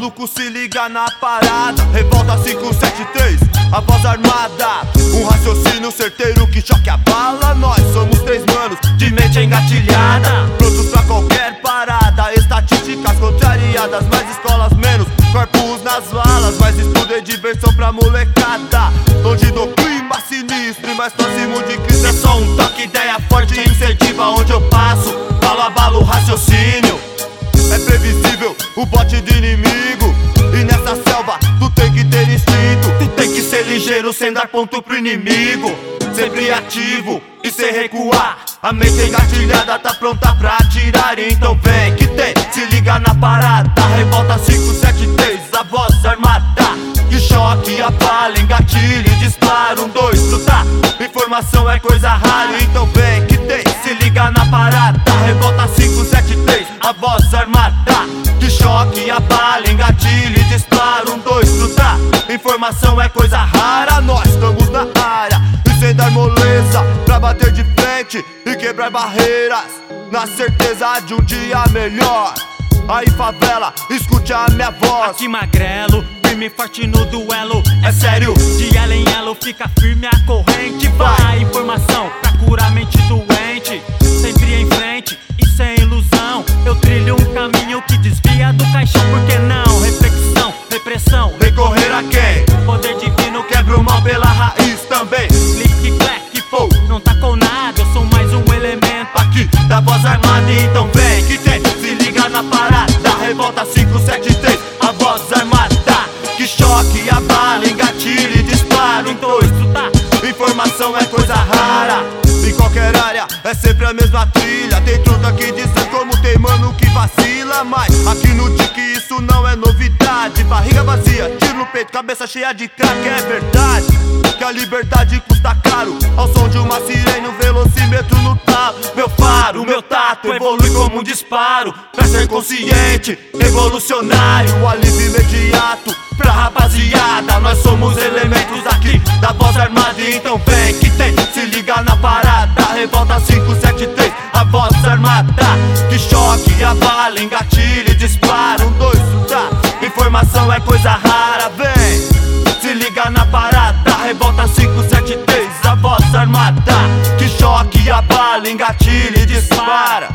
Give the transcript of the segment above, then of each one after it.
maluco, se liga na parada. Revolta 573, a voz armada. Um raciocínio certeiro que choque a bala. Nós somos 3 manos de mente engatilhada, prontos pra qualquer parada. Estatísticas contrariadas, mais escolas menos corpos nas valas. Mais estudo e diversão pra molecada, longe do clima sinistro e mais próximo de Cristo. É só um toque, ideia forte incentiva onde eu passo. Falo, abalo o raciocínio. É previsível o bote de inimigo, e nessa selva tu tem que ter instinto. Tu tem que ser ligeiro sem dar ponto pro inimigo, sempre ativo e sem recuar. A mente engatilhada tá pronta pra atirar. Então vem que tem, se liga na parada. Revolta 573, a voz armada. Que choque, abala, engatilha e dispara. 1, 2, lutar, informação é coisa rara. Então vem que tem, se liga na parada. Revolta 573, a voz armada. Que choque, abala, engatilha e dispara. 1, 2, lutar, informação é coisa rara. Nós estamos na área e sem dar moleza, pra bater de frente e quebrar barreiras, na certeza de um dia melhor. Aí favela, escute a minha voz. Aqui magrelo, firme e forte no duelo. É sério, de elo em elo fica firme a corrente. Vai, informação pra curar a mente doente. Sempre em frente e sem ilusão. Eu trilho um caminho que desvia do caixão. Por que não? Reflexão, repressão. recorrer a quem? Poder divino Quebra o mal pela raiz também. clique, clack, pô, não tá com nada. Eu sou mais um elemento Aqui da voz armada, então vem que tem, se liga na parada. Revolta 573, a voz armada. Que choque, abala, engatilha e dispara. 1, 2, tá? informação é coisa rara. Em qualquer área é sempre a mesma trilha. Tem truta que dizem como tem mano que vacila. Mas aqui no Dick isso não é novidade. Barriga vazia, tiro no peito, cabeça cheia de crack. É verdade que a liberdade custa caro. Ao som de uma sirene, um velocímetro no talo. Meu faro, meu tato evolui como um disparo. Pra ser consciente, revolucionário. O alívio imediato pra rapaziada. Nós somos elementos aqui da voz armada. Então vem que tem, se liga na parada. Revolta 573, a voz armada. Que choque, abala, engatilha e dispara. 1, 2, tá? Informação é coisa rara. Vem, se liga na parada. Revolta 573, a voz armada. Que choque, abala, engatilha e dispara.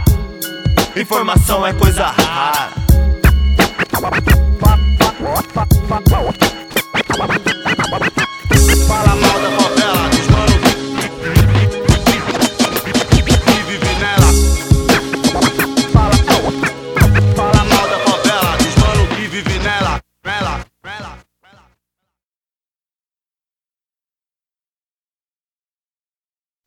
Informação é coisa rara.